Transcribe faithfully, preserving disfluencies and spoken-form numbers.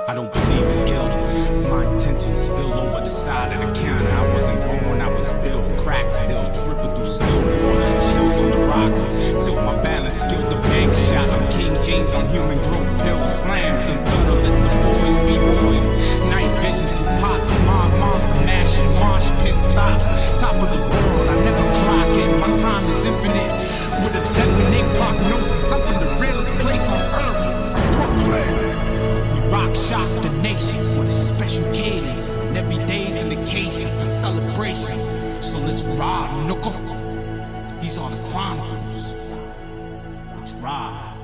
I don't believe in guilt. My intentions spill over the side of the counter. I wasn't born when I was built. Crack still dripping through still water, chilled on the rocks. Till my balance skilled the bank shot. I'm King James, I'm human growth pill. Slam the thunder, let the boys be boys. Night vision through pots, mob monster mashing. Marsh pit stops, top of the world. I never clock it. My time is infinite. With a definite prognosis, I'm in the realest place on earth. Brooklyn. We rock shock the nation with a special cadence. And every day's an occasion for celebration. So let's ride, knuckle. These are the chronicles. Let's ride.